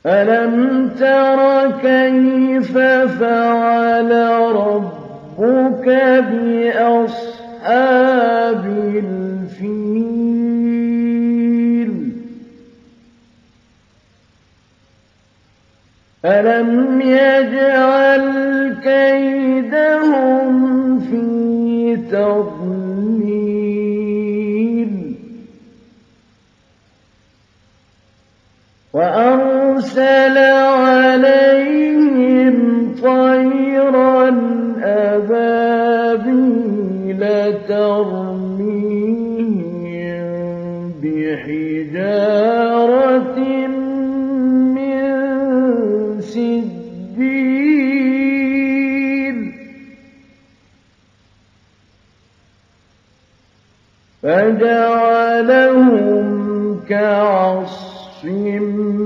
أَلَمْ تَرَ كَيْفَ فَعَلَ رَبُّكَ بِأَصْحَابِ الْفِيلِ أَلَمْ يَجْعَلْ كَيْدَهُمْ فِي تَضْلِيلٍ وَأَرْسَلَ عَلَيْهِمْ طَيْرًا أَبَابِيلَ تَرْمِيهِم بِحِجَارَةٍ مِّن سِجِّيلٍ فَجَعَلَهُمْ كَعَصْفٍ